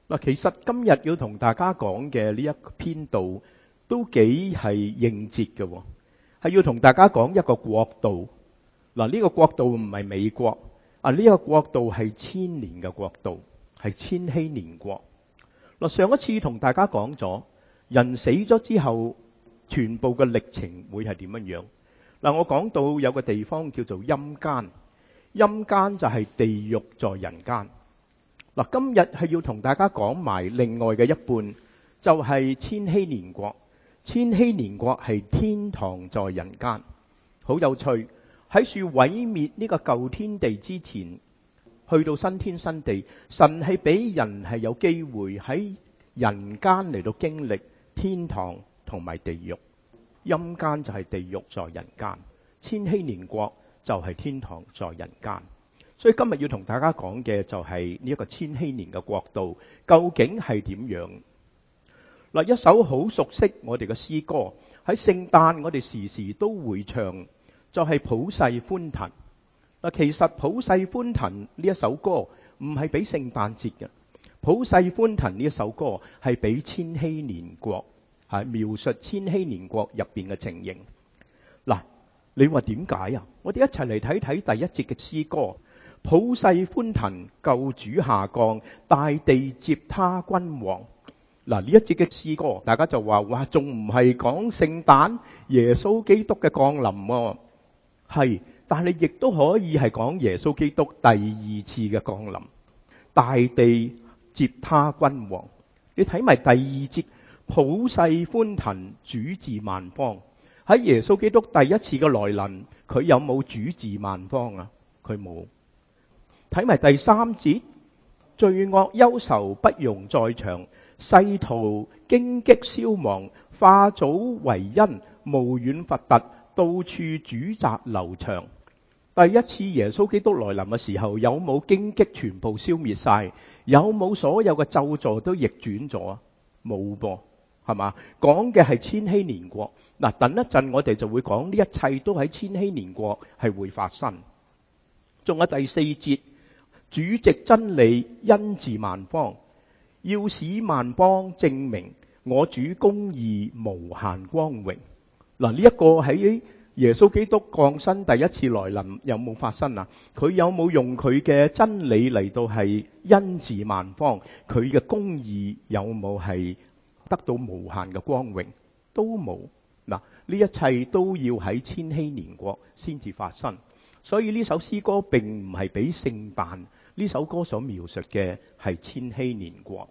嗱，其實今日要同大家講嘅呢一篇道都幾係應節嘅喎，係要同大家講一個國度。嗱，呢個國度唔係美國啊，呢個國度係千年嘅國度，係千禧年國。嗱，上一次同大家講咗，人死咗之後，全部嘅歷程會係點樣樣？嗱，我講到有個地方叫做陰間，陰間就係地獄在人間。嗱，今日係要同大家講埋另外嘅一半，就係千禧年國。千禧年國係天堂在人間，好有趣。喺樹毀滅呢個舊天地之前，去到新天新地，神係俾人係有機會喺人間嚟到經歷天堂同埋地獄。陰間就係地獄在人間，千禧年國就係天堂在人間。所以今日要同大家講嘅就係呢一個千禧年嘅國度究竟係點樣？嗱，一首好熟悉我哋嘅詩歌，喺聖誕我哋時時都會唱，就係普世歡騰。嗱，其實普世歡騰呢一首歌唔係俾聖誕節嘅，普世歡騰呢一首歌係俾千禧年國，係描述千禧年國入邊嘅情形。嗱，你話點解啊？我哋一齊嚟睇睇第一節嘅詩歌。普世歡騰，救主下降，大地接他君王。嗱，呢一節嘅詩歌，大家就話：哇，仲唔係講聖誕耶穌基督嘅降臨喎？係，但係亦都可以係講耶穌基督第二次嘅降臨。大地接他君王。你睇埋第二節，普世歡騰，主治萬方。喺耶穌基督第一次嘅來臨，佢有冇主治萬方啊？佢冇。睇埋第三節，罪惡憂愁不容再長，世途荊棘消亡，化祖為恩，無遠弗特，到處主責流長。第一次耶穌基督來臨嘅時候，有冇荊棘全部消滅晒？有冇所有嘅咒詛都逆轉咗啊？冇噃，係嘛？講嘅係千禧年國。嗱，等一陣我哋就會講呢一切都喺千禧年國係會發生。仲有第四節，主藉真理恩治萬方，要使萬邦證明我主公義無限光榮。嗱，呢一個喺耶穌基督降生第一次來臨有冇發生啊？佢有冇用佢嘅真理嚟到係恩治萬方？佢嘅公義有冇係得到無限嘅光榮？都冇。嗱，呢一切都要喺千禧年國先至發生。所以呢首詩歌並唔係俾聖誕，呢首歌所描述嘅係千禧年國。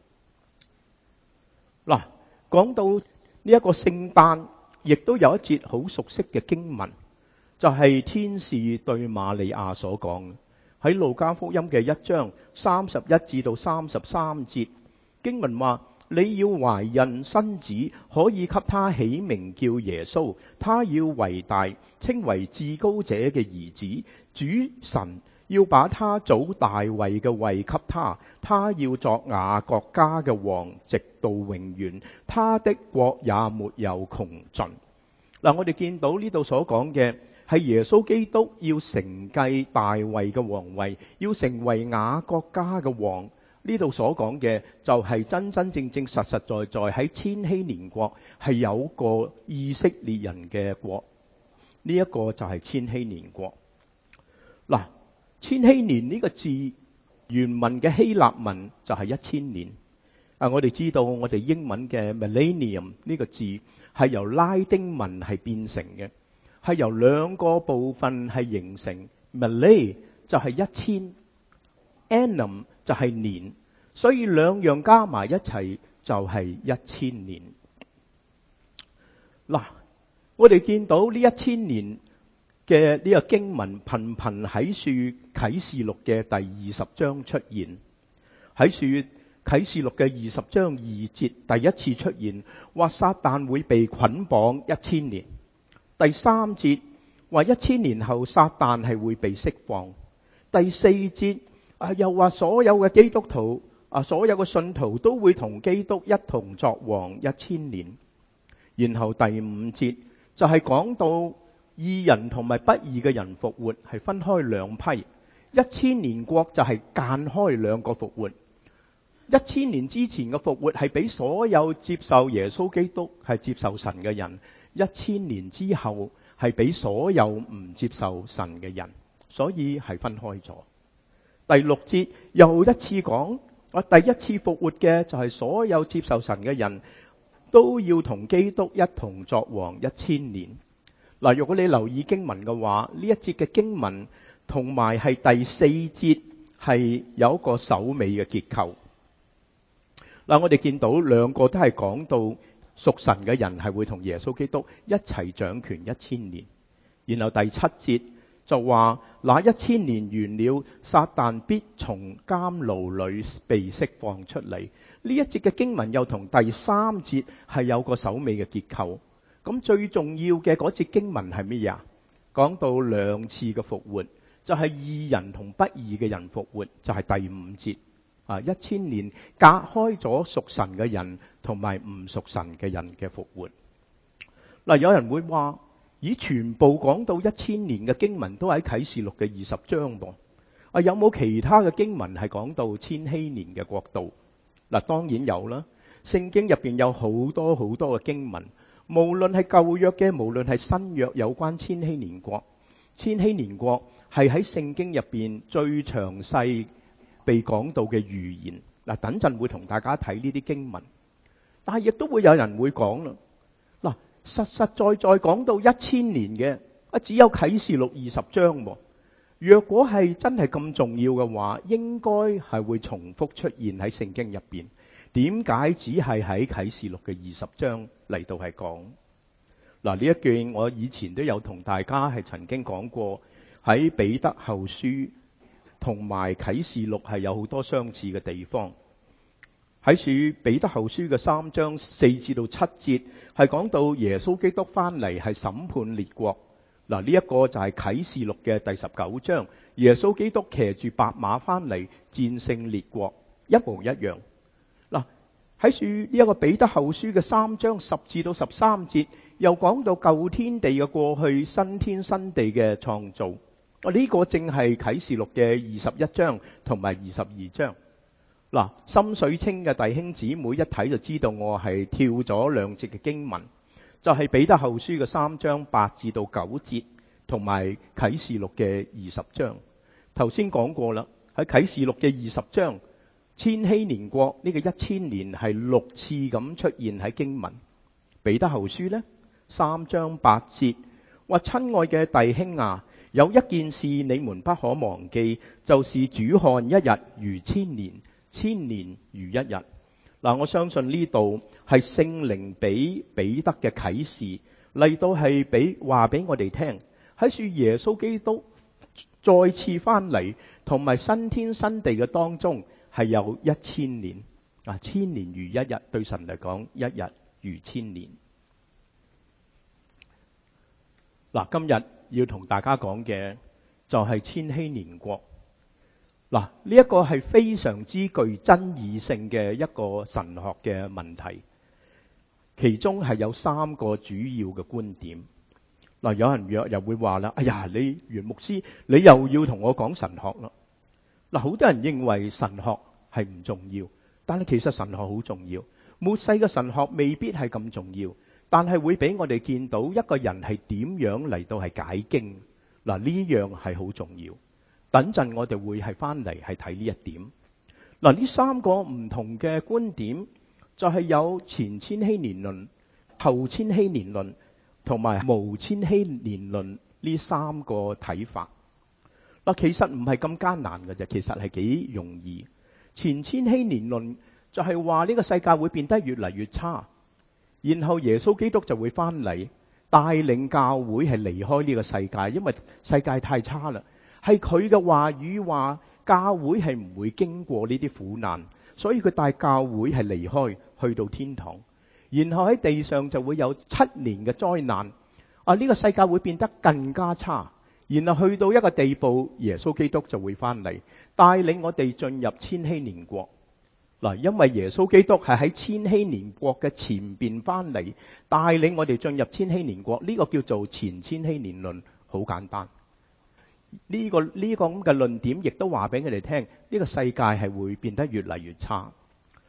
嗱，講到呢一個聖誕，亦都有一節好熟悉嘅經文，就係天使對瑪利亞所講，喺路加福音嘅1章31至到33節，經文話：你要懷孕生子，可以給他起名叫耶穌，他要為大，稱為至高者嘅兒子。主神要把他祖大衛嘅位給他，他要作雅各家嘅王，直到永遠，他的國也沒有窮盡。嗱，我哋見到呢度所講嘅係耶穌基督要承繼大衛嘅王位，要成為雅各家嘅王。呢度所講嘅就係真真正正實實在在喺千禧年國係有個以色列人嘅國，呢一個就係千禧年國。嗱，千禧年呢個字原文嘅希臘文就係1000年。我哋知道我哋英文嘅 millennium 呢個字係由拉丁文係變成嘅，係由兩個部分係形成。millennium 就係1000。annum 就係年，所以兩樣加埋一齊就係1000年。嗱，我哋見到呢1000年嘅呢個經文頻頻喺書啟示錄嘅第20章出現，喺書啟示錄嘅20章2節第一次出現，話撒旦會被捆綁1000年。第3節話1000年後撒旦係會被釋放。第4節又話所有嘅基督徒所有嘅信徒都會同基督一同作王1000年。然後第5節就係講到義人同埋不義嘅人復活係分開兩批，1000年國就係間開兩個復活。 1000年之前嘅復活係俾所有接受耶穌基督係接受神嘅人，1000年之後係俾所有唔接受神嘅人，所以係分開咗。第6節又一次講，第一次復活嘅就係所有接受神嘅人都要同基督一同作王1000年。嗱，如果你留意經文嘅話，呢一節嘅經文同埋係第4節係有一個首尾嘅結構。嗱，我哋見到兩個都係講到屬神嘅人係會同耶穌基督一齊掌權1000年。然後第7節就話，那1000年完了，撒旦必從監牢裏被釋放出嚟。呢一節嘅經文又同第3節係有個首尾嘅結構。咁最重要嘅嗰節經文係乜嘢啊？講到2次嘅復活，就係義人同不義嘅人復活，就係第5節。1000年隔開咗屬神嘅人同埋唔屬神嘅人嘅復活。嗱，有人會話，咦，全部講到1000年嘅經文都喺啟示錄嘅20章噃？有冇其他嘅經文係講到千禧年嘅國度？嗱，當然有啦。聖經入邊有好多好多嘅經文，無論係舊約嘅，無論係新約，有關千禧年國。千禧年國係喺聖經入邊最詳細被講到嘅預言。嗱，等陣會同大家睇呢啲經文，但係亦都會有人會講啦。嗱，實實在在講到1000年嘅，只有啟示錄20章喎。若果係真係咁重要嘅話，應該係會重複出現喺聖經入邊。點解只係喺啟示錄嘅20章嚟到係講？嗱，呢一句我以前都有同大家係曾經講過，喺彼得後書同埋啟示錄係有好多相似嘅地方。喺彼得後書嘅3章4至到7節係講到耶穌基督翻嚟係審判列國。嗱，呢一個就係啟示錄嘅第19章，耶穌基督騎住白馬翻嚟戰勝列國，一模一樣。嗱，喺呢一個彼得後書嘅3章10至到13節又講到舊天地嘅過去，新天新地嘅創造。呢個正係啟示錄嘅21章同埋22章。嗱，心水清嘅弟兄姊妹一睇就知道我係跳咗2節嘅經文，就係彼得後書嘅3章8至到9節，同埋啟示錄嘅20章。頭先講過啦，喺啟示錄嘅20章，千禧年國呢個1000年係6次咁出現喺經文。彼得後書呢3章8節話：親愛嘅弟兄啊，有一件事你們不可忘記，就是主看一日如千年，千年如一日。嗱，我相信呢度係聖靈俾彼得嘅啟示嚟到係俾話俾我哋聽，喺說耶穌基督再次翻嚟同埋新天新地嘅當中係有1000年。千年如一日，對神嚟講一日如千年。嗱，今日要同大家講嘅就係千禧年國。嗱，呢一個係非常之具爭議性嘅一個神學嘅問題，其中係有3個主要嘅觀點。嗱，有人又會話啦，哎呀，你袁牧師，你又要同我講神學啦。嗱，好多人認為神學係唔重要，但係其實神學好重要。末世嘅神學未必係咁重要，但係會俾我哋見到一個人係點樣嚟到係解經。嗱，呢樣係好重要。等陣我哋會係翻嚟係睇呢一點。嗱，呢3個唔同嘅觀點就係有前千禧年論、後千禧年論同埋無千禧年論呢3個睇法。嗱，其實唔係咁艱難嘅啫，其實係幾容易。前千禧年論就係話呢個世界會變得越嚟越差，然後耶穌基督就會翻嚟帶領教會係離開呢個世界，因為世界太差啦。係佢嘅話語話教會係唔會經過呢啲苦難，所以佢帶教會係離開去到天堂，然後喺地上就會有7年嘅災難。呢個世界會變得更加差，然後去到一個地步，耶穌基督就會翻嚟帶領我哋進入千禧年國。嗱，因為耶穌基督係喺千禧年國嘅前邊翻嚟帶領我哋進入千禧年國，呢個叫做前千禧年論，好簡單。呢個咁嘅論點亦都話俾我哋聽，呢個世界係會變得越嚟越差。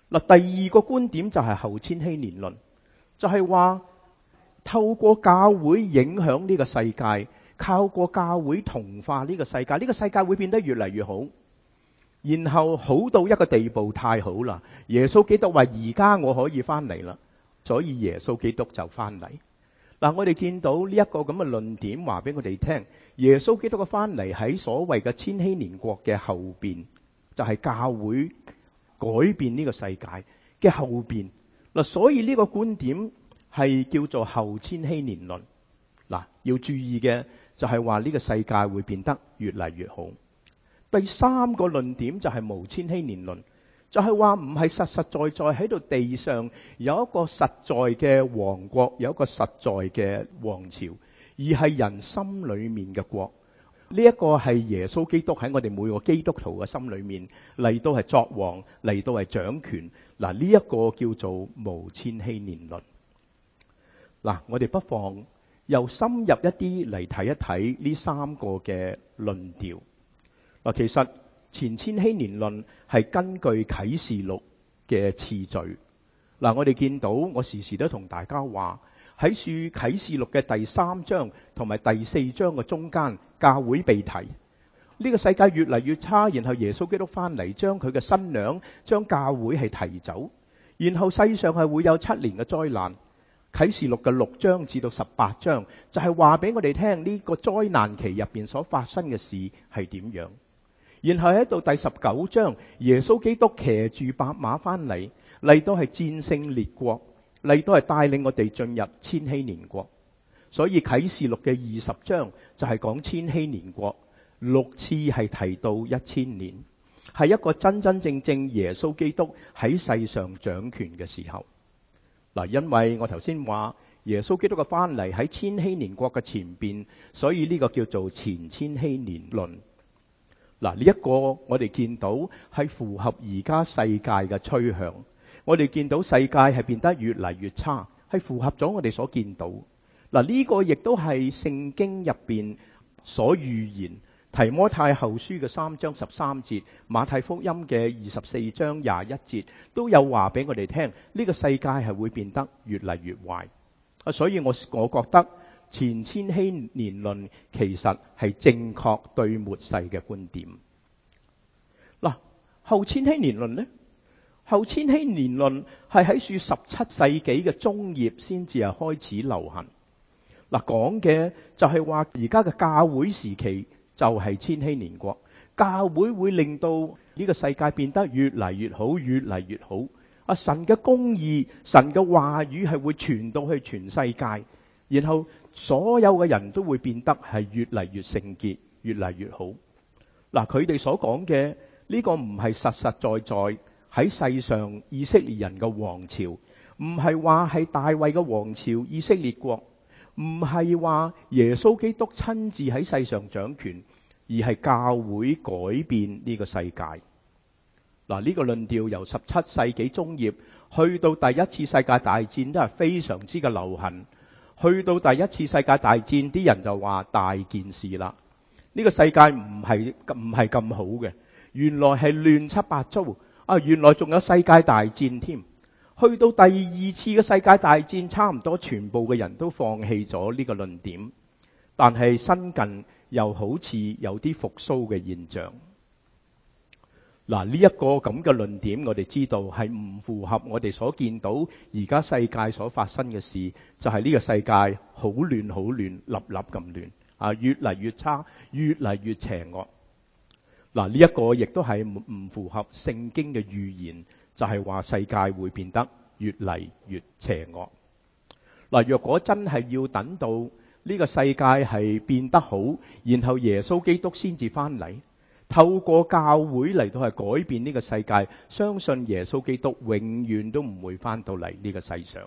嗱，第二個觀點就係後千禧年論，就係話透過教會影響呢個世界，靠過教會同化呢個世界，呢個世界會變得越嚟越好，然後好到一個地步太好啦，耶穌基督話而家我可以翻嚟啦，所以耶穌基督就翻嚟。嗱，我哋見到呢一個咁嘅論點話俾我哋聽，耶穌基督嘅翻嚟喺所謂嘅千禧年國嘅後邊，就係教會改變呢個世界嘅後邊。嗱，所以呢個觀點係叫做後千禧年論。嗱，要注意嘅就係話呢個世界會變得越嚟越好。第三個論點就係無千禧年論，就係話唔係實實在在喺度地上有一個實在嘅王國，有一個實在嘅王朝，而係人心裏面嘅國。呢一個係耶穌基督喺我哋每個基督徒嘅心裏面嚟到係作王，嚟到係掌權。嗱，呢一個叫做無千禧年論。嗱，我哋不妨又深入一啲嚟睇一睇呢三個嘅論調。嗱，其實前千禧年論係根據啟示錄嘅次序。嗱，我哋見到我時時都同大家話喺書啟示錄嘅第3章同埋第4章嘅中間，教會被提。呢個世界越嚟越差，然後耶穌基督翻嚟，將佢嘅新娘將教會係提走，然後世上係會有7年嘅災難。啟示錄嘅6章至到18章就係話俾我哋聽呢個災難期入邊所發生嘅事係點樣。然後喺到第19章，耶穌基督騎住白馬翻嚟，嚟到係戰勝列國，嚟到係帶領我哋進入千禧年國。所以啟示錄嘅20章就係講千禧年國，6次係提到1000年，係一個真真正正耶穌基督喺世上掌權嘅時候。嗱，因為我頭先話耶穌基督嘅翻嚟喺千禧年國嘅前邊，所以呢個叫做前千禧年論。嗱，呢一個我哋見到係符合而家世界嘅趨向。我哋見到世界係變得越嚟越差，係符合咗我哋所見到。嗱，呢個亦都係聖經入邊所預言。提摩太後書嘅3章13節，馬太福音嘅24章21節都有話俾我哋聽，呢個世界係會變得越嚟越壞。所以我覺得前千禧年論其實係正確對末世嘅觀點。嗱，後千禧年論呢？後千禧年論係喺17世紀嘅中葉先至係開始流行。嗱，講嘅就係話而家嘅教會時期就係千禧年國，教會會令到呢個世界變得越嚟越好，越嚟越好。神嘅公義、神嘅話語係會傳到去全世界，然後所有嘅人都會變得係越嚟越聖潔，越嚟越好。嗱，佢哋所講嘅呢個唔係實實在在喺世上以色列人嘅王朝，唔係話係大衛嘅王朝以色列國，唔係話耶穌基督親自喺世上掌權，而係教會改變呢個世界。嗱，呢個論調由17世紀中葉去到第一次世界大戰都係非常之嘅流行。去到第一次世界大戰，啲人就話大件事啦。呢個世界唔係咁好嘅，原來係亂七八糟。原來仲有世界大戰添。去到第二次嘅世界大戰，差唔多全部嘅人都放棄咗呢個論點，但係新近又好似有啲復甦嘅現象。嗱，呢一個咁嘅論點，我哋知道係唔符合我哋所見到而家世界所發生嘅事，就係呢個世界好亂好亂，粒粒咁亂，越嚟越差，越嚟越邪惡。嗱，呢一個亦都係唔符合聖經嘅預言，就係話世界會變得越嚟越邪惡。嗱，若果真係要等到呢個世界係變得好，然後耶穌基督先至翻嚟，透過教會嚟到係改變呢個世界，相信耶穌基督永遠都唔會翻到嚟呢個世上。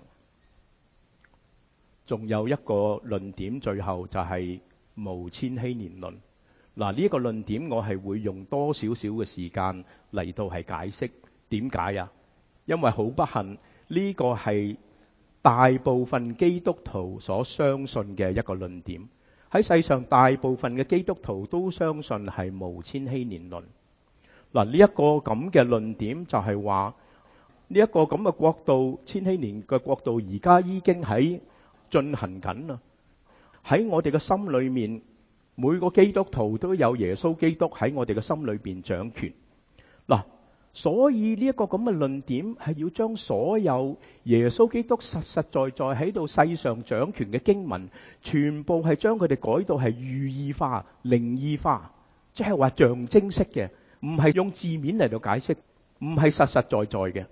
仲有一個論點，最後就係無千禧年論。嗱，呢一個論點我係會用多少少嘅時間嚟到係解釋點解啊？因為好不幸，呢個係大部分基督徒所相信嘅一個論點。喺世上大部分嘅基督徒都相信係無千禧年論。嗱，呢一個咁嘅論點就係話， 呢一個咁嘅國度，千禧年嘅國度，而家已經喺進行緊啦。喺我哋嘅心裏面，每個基督徒都有耶穌基督喺我哋嘅心裏邊掌權。嗱，所以呢一個咁嘅論點係要將所有耶穌基督實實在在喺度世上掌權嘅經文，全部係將佢哋改到係寓意化、靈意化，即係話象徵式嘅，唔係用字面嚟到解釋，唔係實實在在嘅。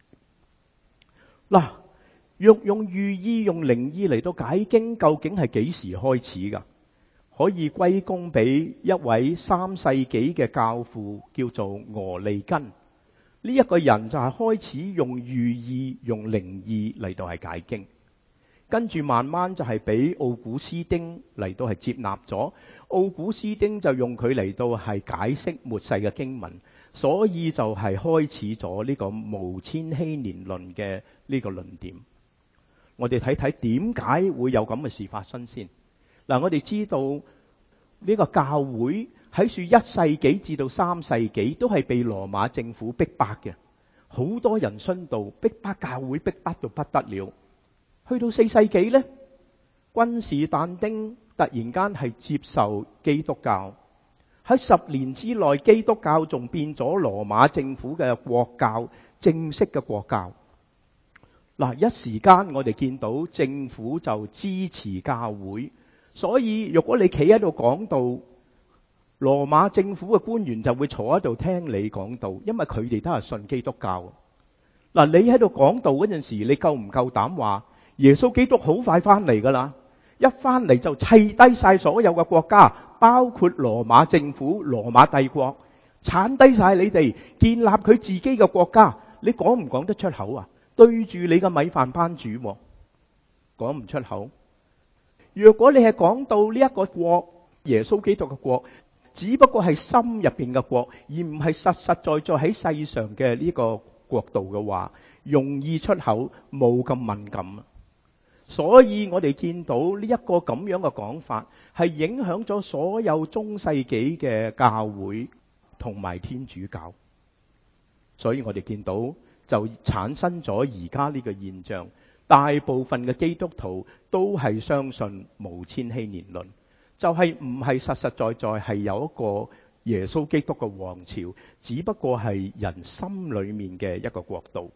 嗱，若用寓意、用靈意嚟到解經，究竟係幾時開始噶？可以歸功俾一位3世紀嘅教父，叫做俄利根。呢一個人就係開始用寓意、用靈意嚟到係解經，跟住慢慢就係俾奧古斯丁嚟到係接納咗。奧古斯丁就用佢嚟到係解釋末世嘅經文，所以就係開始咗呢個無千禧年論嘅呢個論點。我哋睇睇點解會有咁嘅事發生先。嗱，我哋知道呢個教會喺1世紀至到3世紀都係被羅馬政府逼迫嘅，好多人殉道，逼迫教會，逼迫到不得了。去到4世紀呢，君士但丁突然間係接受基督教，喺10年之內，基督教仲變咗羅馬政府嘅國教，正式嘅國教。嗱，一時間我哋見到政府就支持教會。所以如果你企喺度講道，羅馬政府嘅官員就會坐喺度聽你講道，因為佢哋都係信基督教。嗱，你喺度講道嗰陣時，你夠唔夠膽話耶穌基督好快翻嚟噶啦？一翻嚟就砌低晒所有嘅國家，包括羅馬政府、羅馬帝國，鏟低晒你哋，建立佢自己嘅國家。你講唔講得出口啊？對住你嘅米飯班主，講唔出口。若果你係講到呢一個國，耶穌基督嘅國，只不過係心入邊嘅國，而唔係實實在在喺世上嘅呢個國度嘅話，容易出口，冇咁敏感。所以我哋見到呢一個咁樣嘅講法，係影響咗所有中世紀嘅教會同埋天主教。所以我哋見到就產生咗而家呢個現象。大部分嘅基督徒都係相信無千禧年論，就係唔係實實在在係有一個耶穌基督嘅王朝，只不過係人心裏面嘅一個國度。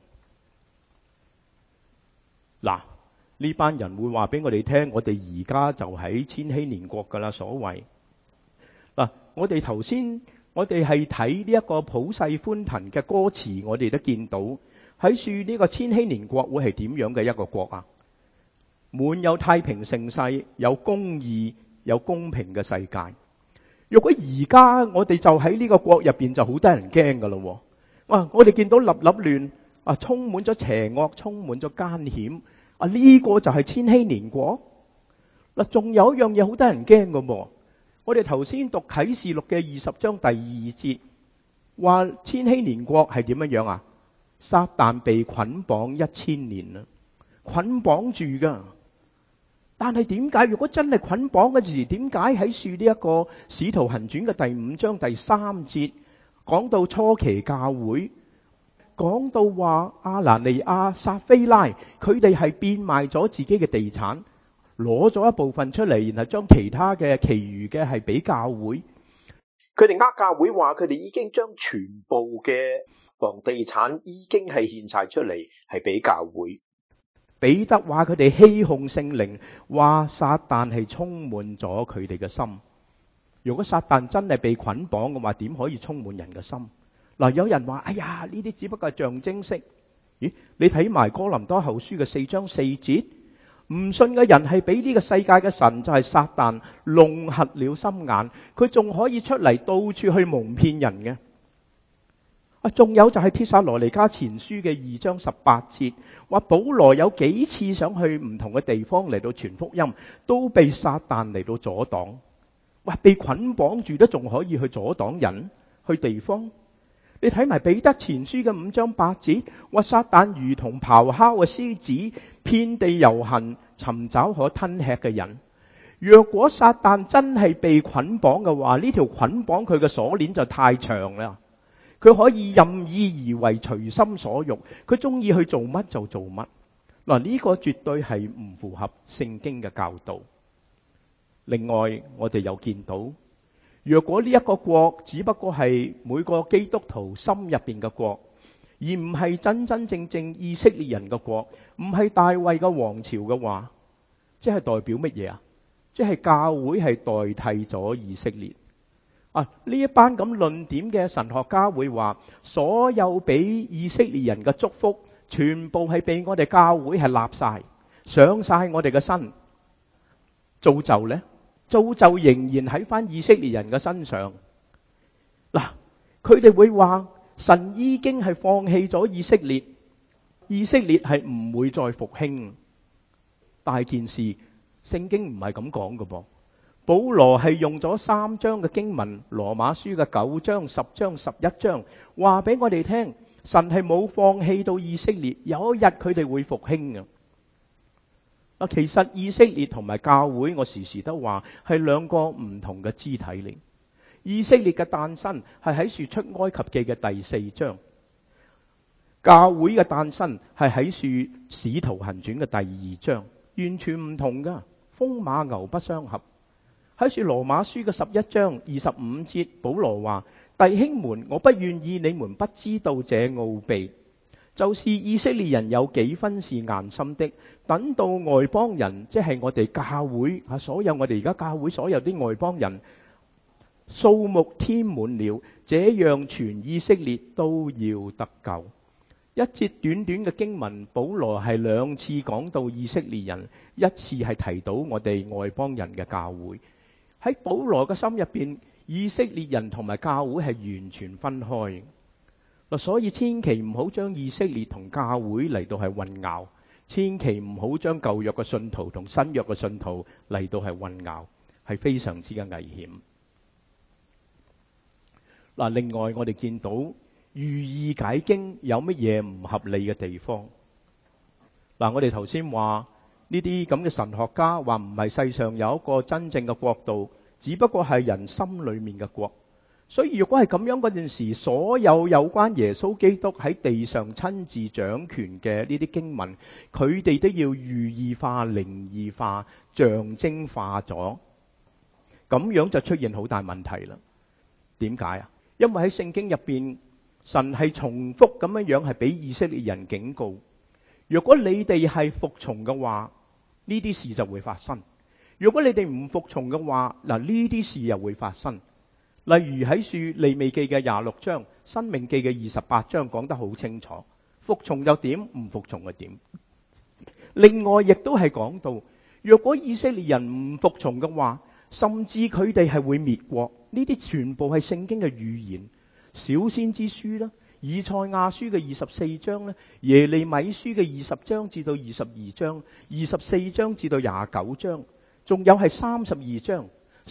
嗱，呢班人會話俾我哋聽，我哋而家就喺千禧年國噶啦，所謂。嗱，我哋頭先我哋係睇呢一個普世歡騰嘅歌詞，我哋都見到。喺說呢個千禧年國會係點樣嘅一個國啊？滿有太平盛世，有公義，有公平嘅世界。如果而家我哋就喺呢個國入邊，就好得人驚噶咯。哇！我哋見到立立亂啊，充滿咗邪惡，充滿咗奸險啊！呢個就係千禧年國嗱。仲有一樣嘢好得人驚噶噃。我哋頭先讀啟示錄嘅20章第2節，話千禧年國係點樣樣啊？撒旦被捆綁1000年啦，捆綁住噶。但係點解？如果真係捆綁嘅時，點解喺樹呢一個使徒行傳嘅第5章第3節講到初期教會，講到話亞拿尼亞、撒非拉，佢哋係變賣咗自己嘅地產，攞咗一部分出嚟，然後將其他嘅其餘嘅係俾教會。佢哋教會話佢哋已經將全部嘅房地產已經係獻晒出嚟，係俾教會。彼得話佢哋欺哄聖靈，話撒旦係充滿咗佢哋嘅心。如果撒旦真係被捆綁嘅話，點可以充滿人嘅心？嗱，有人話：哎呀，呢啲只不過係象徵式。咦？你睇埋哥林多後書嘅4章4節，唔信嘅人係俾呢個世界嘅神，就係撒旦弄瞎了心眼，佢仲可以出嚟到處去蒙騙人嘅。仲有就係帖撒羅尼迦前書嘅2章18節，話保羅有幾次想去唔同嘅地方嚟到傳福音，都被撒旦嚟到阻擋。哇！被捆綁住都仲可以去阻擋人去地方。你睇埋彼得前書嘅5章8節，話撒旦如同咆哮嘅獅子，遍地遊行，尋找可吞吃嘅人。若果撒旦真係被捆綁嘅話，呢條捆綁佢嘅鎖鏈就太長啦。 佢可以任意而為，隨心所欲，佢中意去做乜就做乜。嗱，呢個絕對係唔符合聖經嘅教導。另外，我哋又見到，若果呢一個國只不過係每個基督徒心入邊嘅國，而唔係真真正正以色列人嘅國，唔係大衛嘅王朝嘅話，即係代表乜嘢啊？即係教會係代替咗以色列。呢一班咁論點嘅神學家會話，所有俾以色列人嘅祝福，全部係俾我哋教會係立晒，上晒我哋嘅身。造就呢？造就仍然喺翻以色列人嘅身上。嗱，佢哋會話神已經係放棄咗以色列，以色列係唔會再復興。大件事，聖經唔係咁講嘅噃。保羅係用咗3章嘅經文，羅馬書嘅9章、10章、11章，話俾我哋聽，神係冇放棄到以色列，有一日佢哋會復興嘅。其實以色列同埋教會，我時時都話係兩個唔同嘅肢體嚟。以色列嘅誕生係喺樹出埃及記嘅第4章，教會嘅誕生係喺樹使徒行傳嘅第2章，完全唔同噶，風馬牛不相合。喺樹羅馬書嘅11章25節，保羅話：弟兄們，我不願意你們不知道這奧秘，就是以色列人有幾分是硬心的，等到外邦人，即係我哋教會所有我哋而家教會所有啲外邦人數目添滿了，這樣全以色列都要得救。一節短短嘅經文，保羅係2次講到以色列人，一次係提到我哋外邦人嘅教會。喺保羅嘅心入邊，以色列人同埋教會係完全分開。所以千祈唔好將以色列同教會嚟到係混淆，千祈唔好將舊約嘅信徒同新約嘅信徒嚟到係混淆，係非常之嘅危險。另外我哋見到寓意解經有乜嘢唔合理嘅地方？我哋頭先話呢啲咁嘅神學家話唔係世上有一個真正嘅國度，只不過係人心裏面嘅國。所以如果係咁樣嗰陣時，所有有關耶穌基督喺地上親自掌權嘅呢啲經文，佢哋都要寓意化、靈異化、象徵化咗，咁樣就出現好大問題啦。點解啊？因為喺聖經入邊，神係重複咁樣係俾以色列人警告，如果你哋係服從嘅話，呢啲事就會發生；如果你哋唔服從嘅話，呢啲事又會發生。例如喺書利未記嘅26章、申命記嘅28章講得好清楚，服從又點，唔服從又點。另外亦都係講到，若果以色列人唔服從嘅話，甚至佢哋係會滅國。呢啲全部係聖經嘅預言。小先知書啦，以賽亞書嘅24章咧，耶利米書嘅20章至到22章，24章至到29章，仲有係32章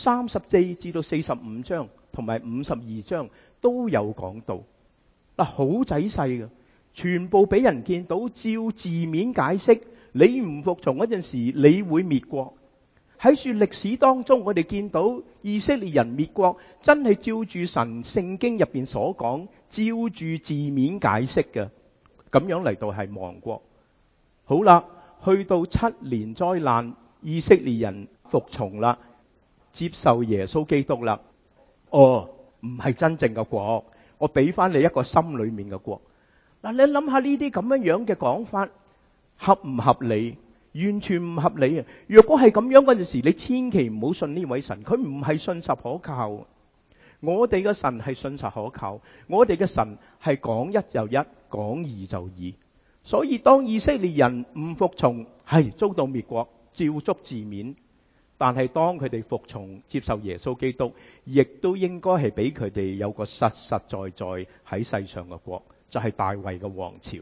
34至到45章同埋52章都有講到。好仔細嘅，全部俾人見到，照字面解釋。你唔服從嗰陣時，你會滅國。喺說歷史當中，我哋見到以色列人滅國，真係照住神聖經入邊所講，照住字面解釋嘅，咁樣嚟到係亡國。好啦，去到7年災難，以色列人服從啦，接受耶穌基督啦。唔係真正嘅國，我俾翻你一個心裏面嘅國。你諗下呢啲咁樣嘅講法合唔合理？完全唔合理啊！若果係咁樣嗰陣時，你千祈唔好信呢位神，佢唔係信實可靠。我哋嘅神係信實可靠，我哋嘅神係講一就一，講二就二。所以當以色列人唔服從，係遭到滅國，照足字面。但係當佢哋服從接受耶穌基督，亦都應該係俾佢哋有個實實在在喺世上嘅國，就係大衛嘅王朝。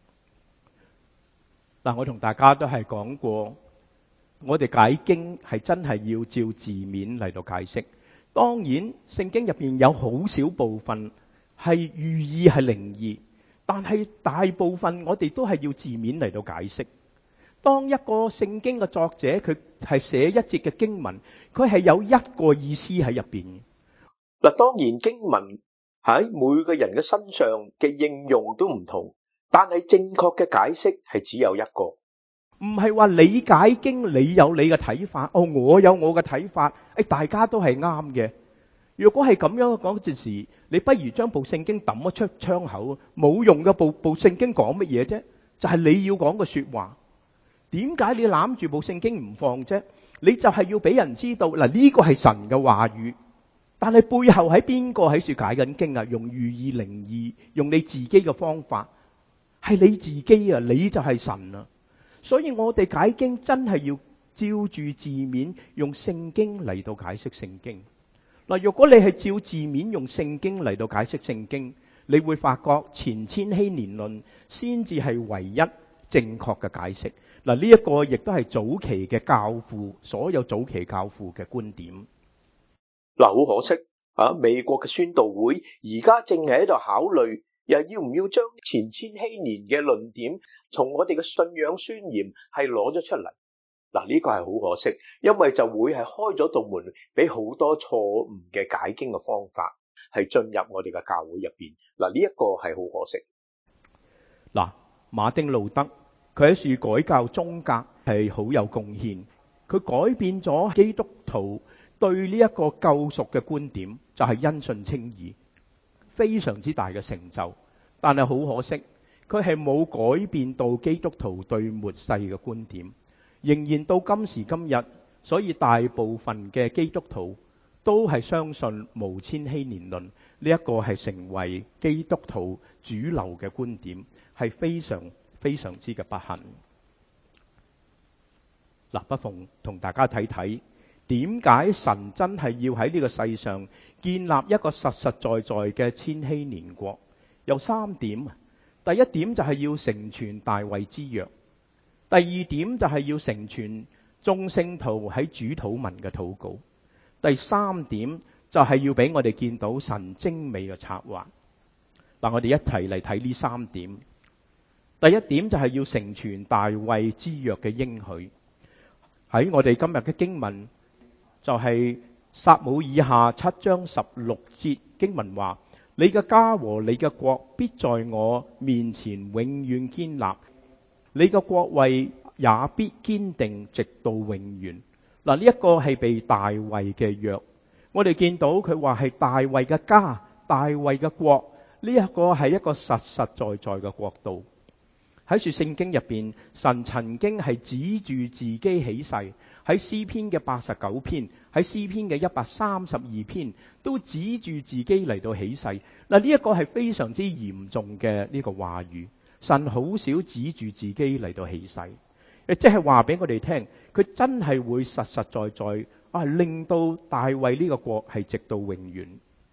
我同大家都係講過，我哋解經係真係要照字面嚟到解釋。當然聖經入邊有好少部分係寓意係靈異，但係大部分我哋都係要字面嚟到解釋。當一個聖經嘅作者，佢係寫一節嘅經文，佢係有一個意思喺入邊。當然經文喺每個人嘅身上嘅應用都唔同，但係正確嘅解釋係只有一個。 唔係話你解經你有你嘅睇法，我有我嘅睇法，大家都係啱嘅。如果係咁樣講件事，你不如將部聖經抌咗出窗口，冇用嘅部聖經講乜嘢啫？就係你要講嘅說話。點解你攬住部聖經唔放啫？你就係要俾人知道嗱，呢個係神嘅話語，但係背後喺邊個喺處解緊經啊？用寓意靈意，用你自己嘅方法，係你自己啊！你就係神啊！所以我哋解經真係要照住字面，用聖經嚟到解釋聖經。嗱，如果你係照字面用聖經嚟到解釋聖經，你會發覺前千禧年論先至係唯一正確嘅解釋。嗱，呢一個亦都係早期嘅教父，所有早期教父嘅觀點。 嗱，好可惜啊！美國嘅宣道會而家正係喺度考慮，又要唔要將前千禧年嘅論點從我哋嘅信仰宣言係攞咗出嚟。嗱，呢個係好可惜，因為就會係開咗道門俾好多錯誤嘅解經嘅方法係進入我哋嘅教會入邊。嗱，呢一個係好可惜。 嗱，馬丁路德佢喺處改教宗革係好有貢獻，佢改變咗基督徒對呢一個救贖嘅觀點，就係因信稱義，非常之大嘅成就。但係好可惜，佢係冇改變到基督徒對末世嘅觀點，仍然到今時今日，所以大部分嘅基督徒都係相信無千禧年論，呢一個係成為基督徒主流嘅觀點，係非常非常之嘅不幸。嗱，不妨同大家睇睇點解神真係要喺呢個世上建立一個實實在在嘅千禧年國。有3點。第一點就係要成全大衛之約，第二點就係要成全眾聖徒喺主禱文嘅禱告，第三點就係要俾我哋見到神精美嘅策劃。嗱，我哋一齊嚟睇呢3點。第一點就係要成全大衛之約嘅應許。喺我哋今日嘅經文就係撒母耳下7章16節經文話：你嘅家和你嘅國必在我面前永遠堅立，你嘅國位也必堅定直到永遠。嗱，呢一個係被大衛嘅約，我哋見到佢話係大衛嘅家、大衛嘅國，呢一個係一個實實在在嘅國度。喺住聖經入邊，神曾經係指住自己起誓，喺詩篇嘅89篇，喺詩篇嘅132篇，都指住自己嚟到起誓。嗱，呢一個係非常之嚴重嘅呢個話語。神好少指住自己嚟到起誓，即係話俾我哋聽，佢真係會實實在在令到大衛呢個國係直到永遠。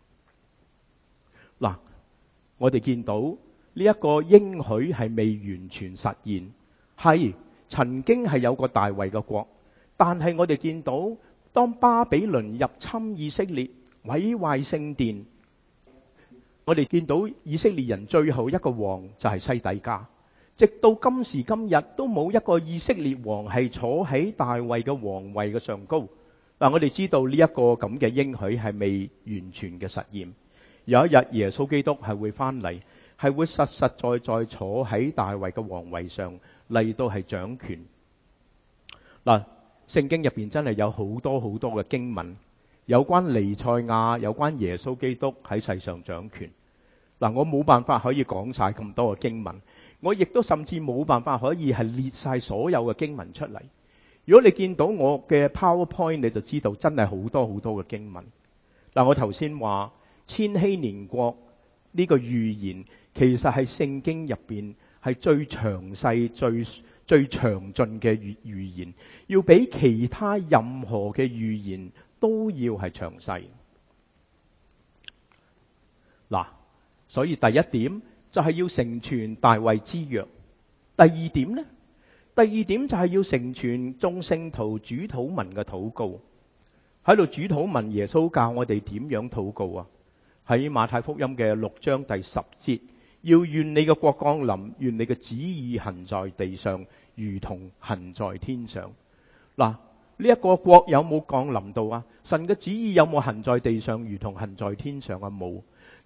嗱，我哋見到呢一個應許係未完全實現，係曾經係有個大衛嘅國，但係我哋見到當巴比倫入侵以色列，毀壞聖殿，我哋見到以色列人最後一個王就係西底家，直到今時今日都冇一個以色列王係坐喺大衛嘅皇位嘅上高。嗱，我哋知道呢一個咁嘅應許係未完全嘅實現。有一日耶穌基督係會翻嚟，係會實實在在坐喺大衛嘅皇位上嚟到係掌權。嗱，聖經入邊真係有好多好多嘅經文，有關彌賽亞，有關耶穌基督喺世上掌權。嗱，我冇辦法可以講晒咁多嘅經文，我亦都甚至冇辦法可以係列晒所有嘅經文出嚟。如果你見到我嘅 PowerPoint， 你就知道真係好多好多嘅經文。嗱，我頭先話千禧年國呢個預言，其實係聖經入邊係最詳細、最詳盡嘅預言，要比其他任何嘅預言都要係詳細。嗱，所以第一點就係要成全大衛之約。第二點呢？第二點就係要成全眾聖徒主禱文嘅禱告。喺度主禱文，耶穌教我哋點樣禱告啊？喺馬太福音嘅6章第10節，要願你嘅國降臨，願你嘅旨意行在地上，如同行在天上。嗱，呢一個國有冇降臨到啊？神嘅旨意有冇行在地上，如同行在天上啊？冇。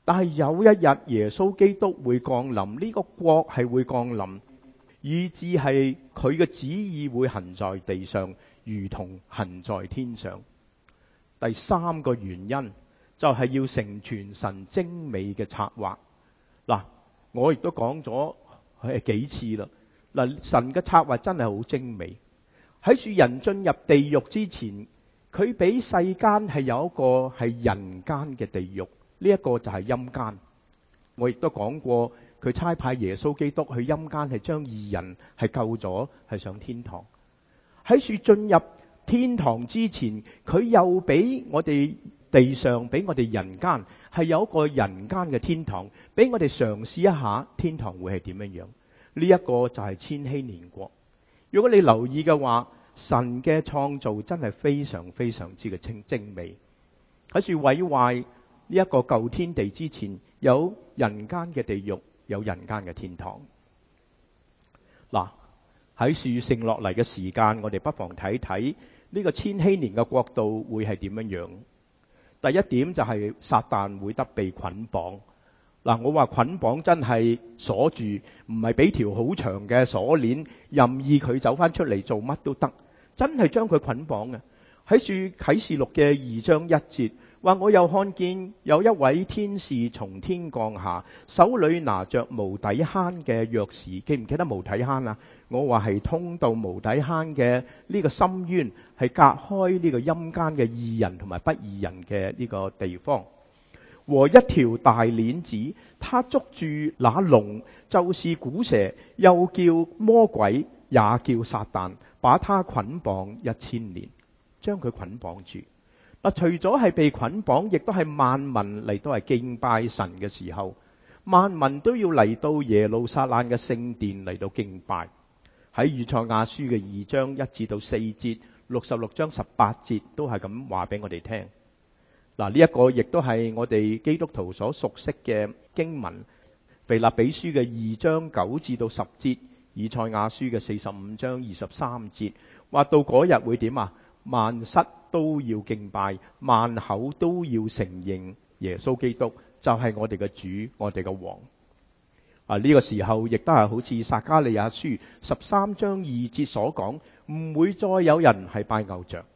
但係有一日耶穌基督會降臨，呢個國係會降臨，以致係佢嘅旨意會行在地上，如同行在天上。第三個原因就係要成全神精美嘅策劃。嗱，我亦都講咗幾次啦。嗱，神嘅策劃真係好精美。喺住人進入地獄之前，佢俾世間係有一個係人間嘅地獄，呢一個就係陰間。我亦都講過，佢差派耶穌基督去陰間，係將義人係救咗，係上天堂。喺住進入天堂之前，佢又俾我哋地上，俾我哋人間係有一個人間嘅天堂，俾我哋嘗試一下天堂會係點樣樣。呢一個就係千禧年國。如果你留意嘅話，神嘅創造真係非常非常之嘅精美。喺住毀壞呢一個舊天地之前，有人間嘅地獄，有人間嘅天堂。嗱，喺樹剩落嚟嘅時間，我哋不妨睇睇呢個千禧年嘅國度會係點樣樣。第一點就係撒旦會得被捆綁。嗱，我話捆綁真係鎖住，唔係俾條好長嘅鎖鏈，任意佢走翻出嚟做乜都得，真係將佢捆綁嘅。喺樹啟示錄嘅2章1節話，我又看見有一位天使從天降下，手裏拿着無底坑嘅鑰匙。記唔記得無底坑啊？我話係通到無底坑嘅呢個深淵，係隔開呢個陰間嘅義人同埋不義人嘅呢個地方。和一條大鏈子，他捉住那龍，就是古蛇，又叫魔鬼，也叫撒旦，把他捆綁1000年，將佢捆綁住。嗱，除咗係被捆綁，亦都係萬民嚟到係敬拜神嘅時候，萬民都要嚟到耶路撒冷嘅聖殿嚟到敬拜。喺以賽亞書嘅2章1至到4節，66章18節都係咁話俾我哋聽。嗱，呢一個亦都係我哋基督徒所熟悉嘅經文，腓立比書嘅2章9至到10節，以賽亞書嘅45章23節，話到嗰日會點啊？萬膝都要敬拜，萬口都要承認耶穌基督就係我哋嘅主，我哋嘅王。呢個時候亦都係好似撒迦利亞書13章2節所講，唔會再有人係拜偶像。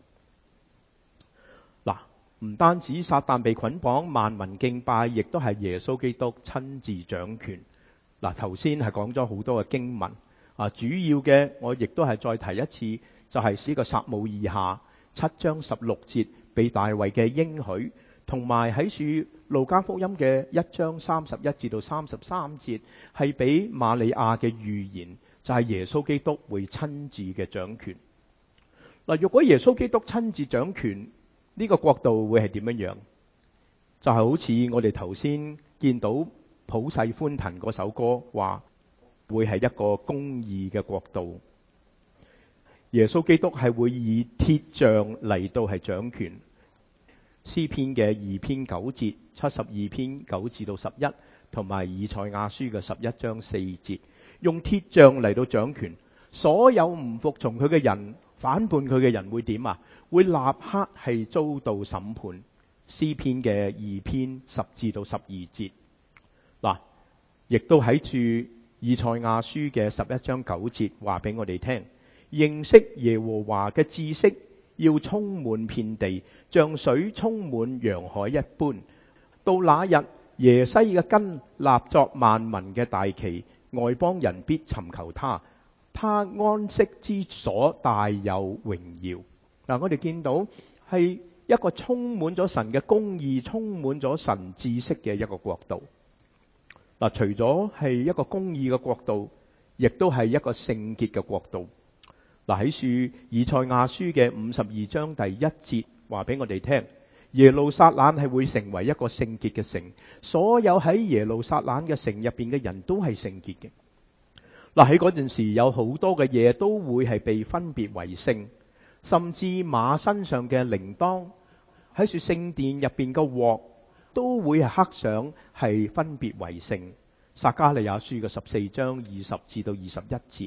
唔單止撒旦被捆綁，萬民敬拜，亦都係耶穌基督親自掌權。頭先係講咗好多嘅經文，主要嘅我亦都係再提一次，就係呢個撒母耳下7章16節被大衛嘅應許，同埋喺處路加福音嘅1章31至到33節係俾瑪利亞嘅預言，就係耶穌基督會親自嘅掌權。如果耶穌基督親自掌權，呢個國度會係點樣樣？就係好似我哋頭先見到普世歡騰嗰首歌話，會係一個公義嘅國度。耶穌基督係會以鐵杖嚟到係掌權。詩篇嘅2篇9節、72篇9至到11，同埋以賽亞書嘅11章4節，用鐵杖嚟到掌權。所有唔服從佢嘅人，反叛佢嘅人會點啊？會立刻係遭到審判。詩篇嘅2篇10至到12節，亦都喺住以賽亞書嘅11章9節話俾我哋聽，認識耶和華嘅知識要充滿遍地，像水充滿洋海一般。到那日，耶西嘅根立作萬民嘅大旗，外邦人必尋求他，他安息之所大有榮耀。我哋見到係一個充滿咗神嘅公義，充滿咗神知識嘅一個國度。除咗係一個公義嘅國度，亦都係一個聖潔嘅國度。喺書以賽亞書嘅52章第1節話俾我哋聽，耶路撒冷係會成為一個聖潔嘅城，所有喺耶路撒冷嘅城入邊嘅人都係聖潔嘅。喺嗰陣時有好多嘅嘢都會係被分別為聖。甚至馬身上嘅鈴鐺，喺處聖殿入邊嘅鑊，都會係刻上係分別為聖。撒迦利亞書嘅14章20至到21節。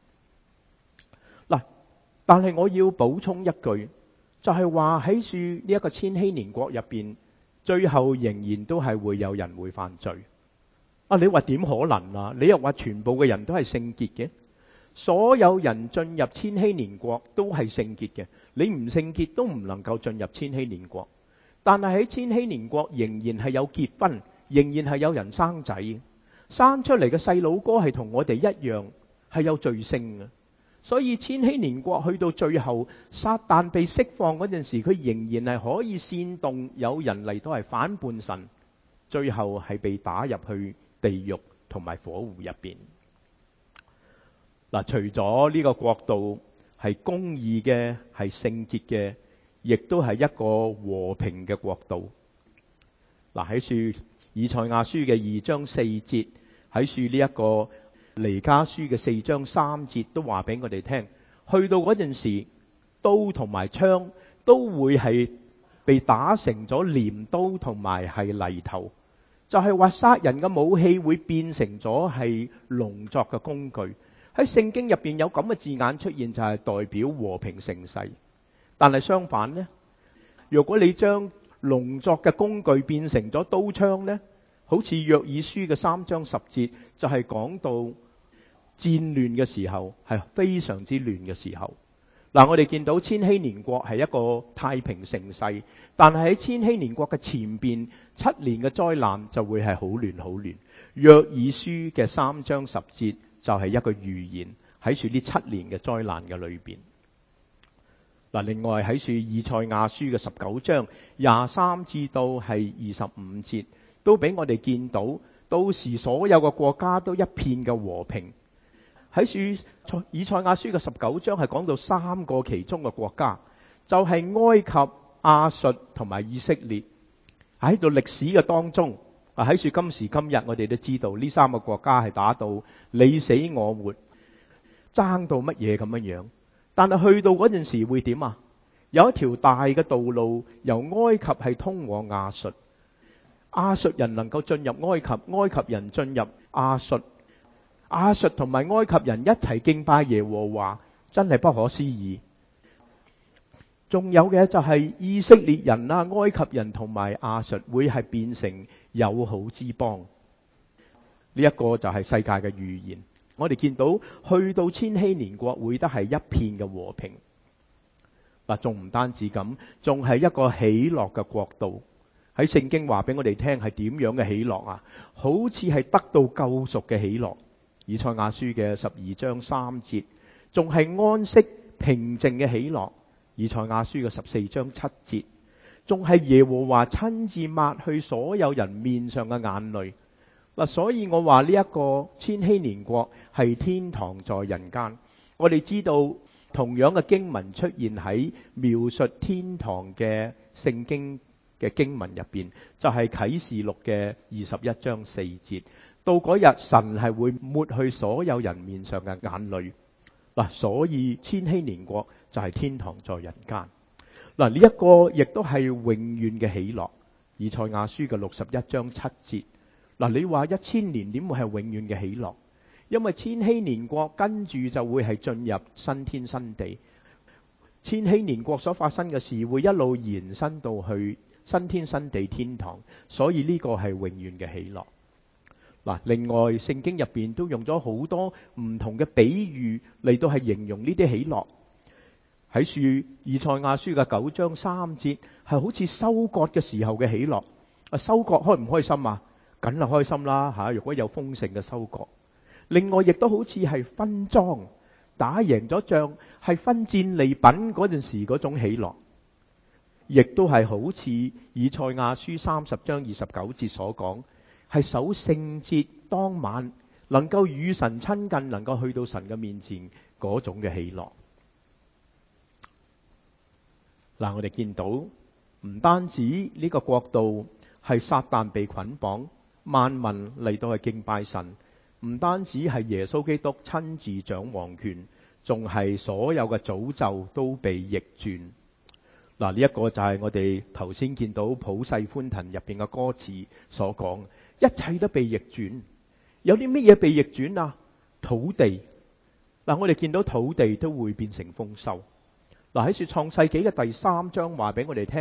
但係我要補充一句，就係話喺處呢一個千禧年國入邊， 最後仍然都係會有人會犯罪。你話點可能啊？你又話全部嘅人都係聖潔嘅，所有人進入千禧年國都係聖潔嘅，你唔聖潔都唔能夠進入千禧年國。但係喺千禧年國仍然係有結婚，仍然係有人生仔，生出嚟嘅細佬哥係同我哋一樣係有罪性嘅。所以千禧年國去到最後，撒旦被釋放嗰陣時，佢仍然係可以煽動有人嚟到係反叛神，最後係被打入去地獄同埋火湖入邊。除咗呢個國度係公義嘅，係聖潔嘅，亦都係一個和平嘅國度。喺書以賽亞書嘅2章4節，喺書呢一個彌迦書嘅4章3節都話俾我哋聽，去到嗰陣時，刀同埋槍都會係被打成咗鐮刀同埋係犁頭，就係話殺人嘅武器會變成咗係農作嘅工具。喺聖經入邊有咁嘅字眼出現，就係代表和平盛世。但係相反呢，如果你將農作嘅工具變成咗刀槍呢，好似約珥書嘅3章10節，就係講到戰亂嘅時候，係非常之亂嘅時候。我哋見到千禧年國係一個太平盛世，但係喺千禧年國嘅前邊7年嘅災難就會係好亂好亂。約珥書嘅3章10節就係一個預言，喺住呢7年嘅災難嘅裏邊。另外喺住以賽亞書嘅19章23至到係25節，都俾我哋見到到時所有嘅國家都一片嘅和平。喺住以賽亞書嘅19章係講到3個其中嘅國家，就係埃及、亞述同埋以色列。喺度歷史嘅當中，喺住今時今日我哋都知道呢3個國家係打到你死我活，爭到乜嘢咁樣。但係去到嗰陣時會點啊？有一條大嘅道路由埃及係通往亞述，亞述人能夠進入埃及，埃及人進入亞述，亞述同埋埃及人一齊敬拜耶和華，真係不可思議。仲有嘅就係以色列人啦、埃及人同埋亞述會係變成友好之邦。呢一個就係世界嘅預言。我哋見到去到千禧年國會得係一片嘅和平。仲唔單止咁，仲係一個喜樂嘅國度。喺聖經話俾我哋聽係點樣嘅喜樂啊？好似係得到救贖嘅喜樂。以賽亞書嘅12章3節，仲係安息平靜嘅喜樂。以賽亞書嘅14章7節，仲係耶和華親自抹去所有人面上嘅眼淚。所以我話呢一個千禧年國係天堂在人間。我哋知道同樣嘅經文出現喺描述天堂嘅聖經嘅經文入邊，就係啟示錄嘅21章4節。到嗰日神係會抹去所有人面上嘅眼淚。所以千禧年國就係天堂在人間。呢一個亦都係永遠嘅喜樂。以賽亞書嘅61章7節。你話1000年點會係永遠嘅喜樂？因為千禧年國跟住就會係進入新天新地。千禧年國所發生嘅事會一路延伸到去新天新地天堂，所以呢個係永遠嘅喜樂。另外聖經入邊都用咗好多唔同嘅比喻嚟到係形容呢啲喜樂。喺書以賽亞書嘅9章3節係好似收割嘅時候嘅喜樂。收割開唔開心啊？梗係開心啦，如果有豐盛嘅收穫。另外亦都好似係分贓，打贏咗仗係分戰利品嗰陣時嗰種喜樂，亦都係好似以賽亞書30章29節所講，係守聖節當晚能夠與神親近，能夠去到神嘅面前嗰種嘅喜樂。我哋見到唔單止呢個國度係撒旦被捆綁，萬民嚟到係敬拜神，唔單止係耶穌基督親自掌王權，仲係所有嘅詛咒都被逆轉。呢一個就係我哋頭先見到普世歡騰入邊嘅歌詞所講，一切都被逆轉。有啲乜嘢被逆轉啊？土地。我哋見到土地都會變成豐收。喺說創世紀嘅第3章話俾我哋聽，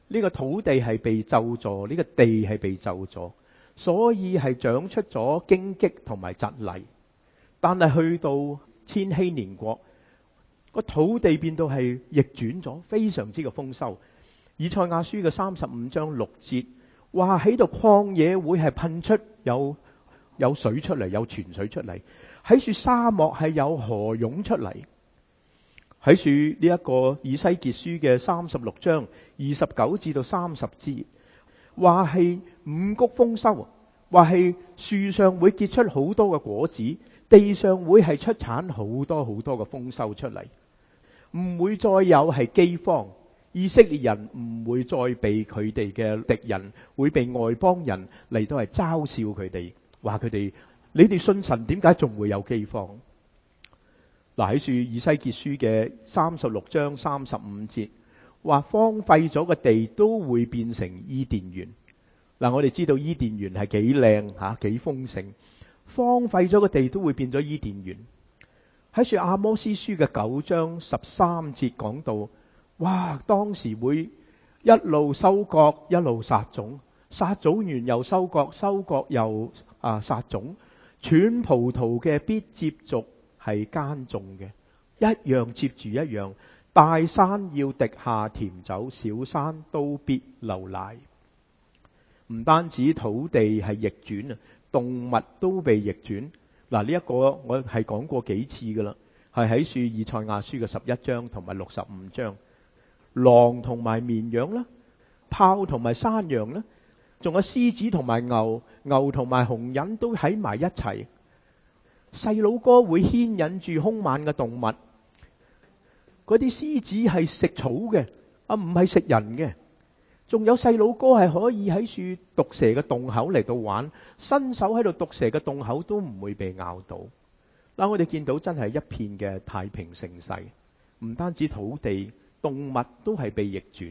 呢個土地係被咒詛，呢個地係被咒詛，所以係長出咗荊棘同埋蒺藜。但係去到千禧年國，個土地變到係逆轉咗，非常之嘅豐收。以賽亞書嘅35章6節，話喺度曠野會係噴出有水出嚟，有泉水出嚟。喺處沙漠係有河湧出嚟。喺處呢一個以西結書嘅36章29至到30節，話係五穀豐收，話係樹上會結出好多嘅果子，地上會係出產好多好多嘅豐收出嚟，唔會再有係饑荒。以色列人唔會再被佢哋嘅敵人，會被外邦人嚟到係嘲笑佢哋，話佢哋你哋信神點解仲會有饑荒？嗱，喺處以西結書嘅36章35節，話荒廢咗嘅地都會變成伊甸園。嗱，我哋知道伊甸園係幾靚吓，幾豐盛。荒廢咗嘅地都會變咗伊甸園。喺處阿摩司書嘅9章13節講到，哇！當時會一路收割，一路撒種，撒種完又收割，收割又撒種。踹葡萄嘅必接續係耕種嘅，一樣接住一樣。大山要滴下甜酒，小山都必流奶。唔單止土地係逆轉啊，動物都被逆轉。嗱，呢一個我係講過幾次噶啦，係喺處以賽亞書嘅11章同埋65章。狼同埋綿羊啦，豹同埋山羊啦，仲有獅子同埋牛，牛同埋紅人都喺埋一齊。細佬哥會牽引住兇猛嘅動物，嗰啲獅子係食草嘅，唔係食人嘅。仲有細佬哥係可以喺處毒蛇嘅洞口嚟到玩，伸手喺度毒蛇嘅洞口都唔會被咬到。嗱，我哋見到真係一片嘅太平盛世，唔單止土地，動物都係被逆轉。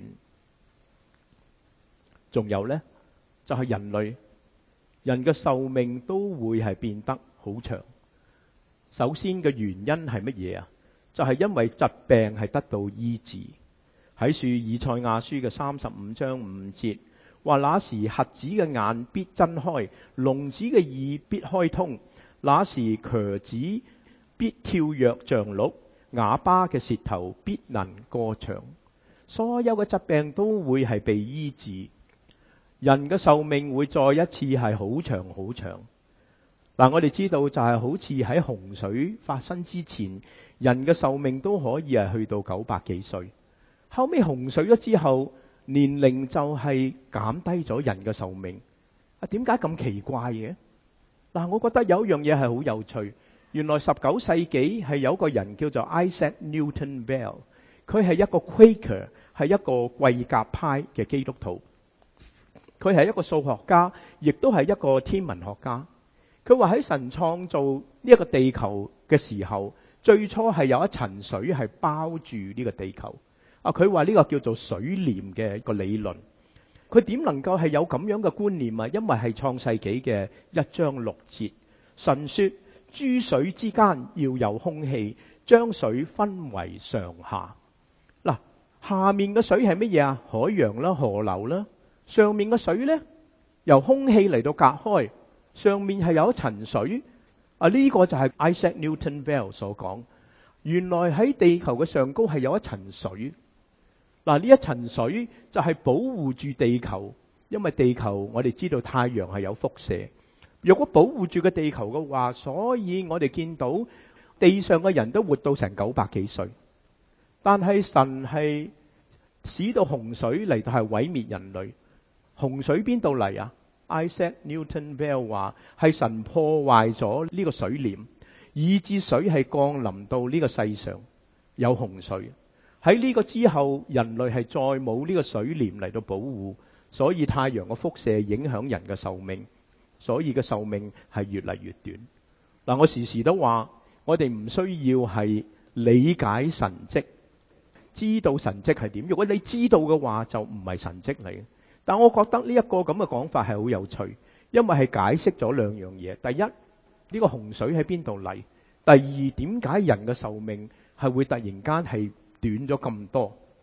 仲有呢，就係人類，人嘅壽命都會係變得好長。首先嘅原因係乜嘢啊？就係因為疾病係得到醫治。喺處以賽亞書嘅35章5節，話那時瞎子嘅眼必睜開，聾子嘅耳必開通，那時瘸子必跳躍像鹿，啞巴嘅舌頭必能歌唱。所有嘅疾病都會係被醫治，人嘅壽命會再一次係好長好長。嗱，我哋知道就係好似喺洪水發生之前，人嘅壽命都可以係去到900幾歲。後尾洪水咗之後，年齡就係減低咗人嘅壽命。點解咁奇怪嘅？嗱，我覺得有一樣嘢係好有趣。原來19世紀係有個人叫做 Isaac Newton Bell， 佢係一個 Quaker， 係一個貴格派嘅基督徒。佢係一個數學家，亦都係一個天文學家。佢話喺神創造呢一個地球嘅時候，最初係有一層水係包住呢個地球。佢話呢個叫做水簾嘅一個理論。佢點能夠係有咁樣嘅觀念啊？因為係創世紀嘅1章6節，神說諸水之間要有空氣，將水分為上下。嗱，下面嘅水係乜嘢啊？海洋啦、河流啦。上面嘅水呢，由空氣嚟到隔開，上面係有一層水。呢個就係 Isaac Newton Bell 所講。原來喺地球嘅上高係有一層水。嗱，呢一層水就係保護住地球，因為地球我哋知道太陽係有輻射。如果保護住個地球嘅話，所以我哋見到地上嘅人都活到成900幾歲。但係神係使到洪水嚟到係毀滅人類。洪水邊度嚟啊？ Isaac Newton Bell 話係神破壞咗呢個水簾，以致水係降臨到呢個世上，有洪水。喺呢個之後，人類係再冇呢個水簾嚟到保護，所以太陽嘅輻射影響人嘅壽命，所以嘅壽命係越嚟越短。嗱，我時時都話，我哋唔需要係理解神蹟，知道神蹟係點。如果你知道嘅話，就唔係神蹟嚟。但我覺得呢一個咁嘅講法係好有趣，因為係解釋咗兩樣嘢。第一，呢個洪水喺邊度嚟？第二，點解人嘅壽命係會突然間係短咗咁多？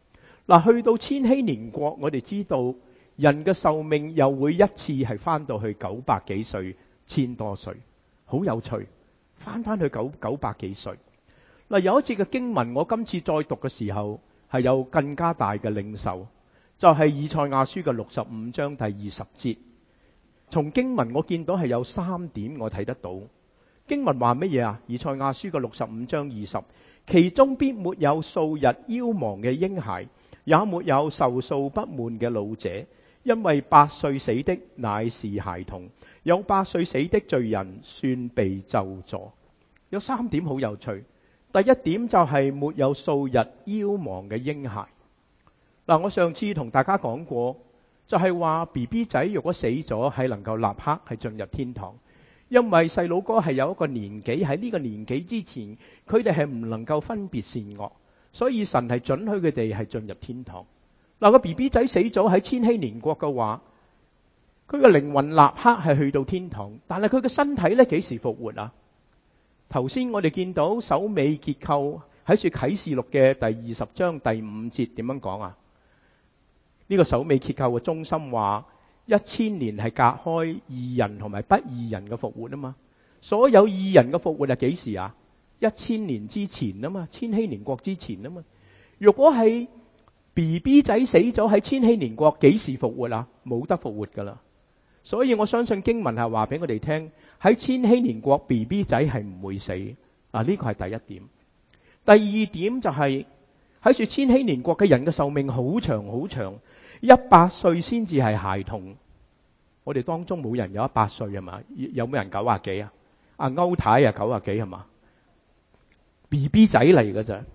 嗱，去到千禧年國，我哋知道人嘅壽命又會一次係翻到去900幾歲、1000多歲，好有趣，翻去900幾歲。嗱，有一節嘅經文，我今次再讀嘅時候係有更加大嘅領受，就係以賽亞書嘅65章第20節。從經文我見到係有3點我睇得到。經文話乜嘢啊？以賽亞書嘅65章20，其中必沒有數日夭亡嘅嬰孩，也沒有壽數不滿嘅老者，因為8歲死的乃是孩童，有8歲死的罪人算被咒詛。有3點好有趣。第一點就係沒有數日夭亡嘅嬰孩。嗱，我上次同大家講過，就係話 BB 仔如果死咗係能夠立刻係進入天堂，因為細佬哥係有一個年紀，喺呢個年紀之前佢哋係唔能夠分別善惡，所以神係准許佢哋係進入天堂。嗱，個 BB 仔死咗喺千禧年國嘅話，佢嘅靈魂立刻係去到天堂，但係佢嘅身體呢幾時復活啊？頭先我哋見到首尾結構喺住啟示錄嘅第20章第5節點樣講啊？呢個首尾結構嘅中心話1000年係隔開義人同埋不義人嘅復活啊嘛。所有義人嘅復活係幾時啊？1000年之前啊嘛，千禧年國之前啊嘛。如果係 BB 仔死咗喺千禧年國，幾時復活啊？冇得復活噶啦。所以我相信經文係話俾我哋聽，喺千禧年國 BB 仔係唔會死啊。呢個係第一點。第二點就係喺住千禧年國嘅人嘅壽命好長好長，100歲先至係孩童。我哋當中冇人有100歲係嘛？有冇人90幾啊？阿歐太啊90幾係嘛？ BB 仔嚟㗎咋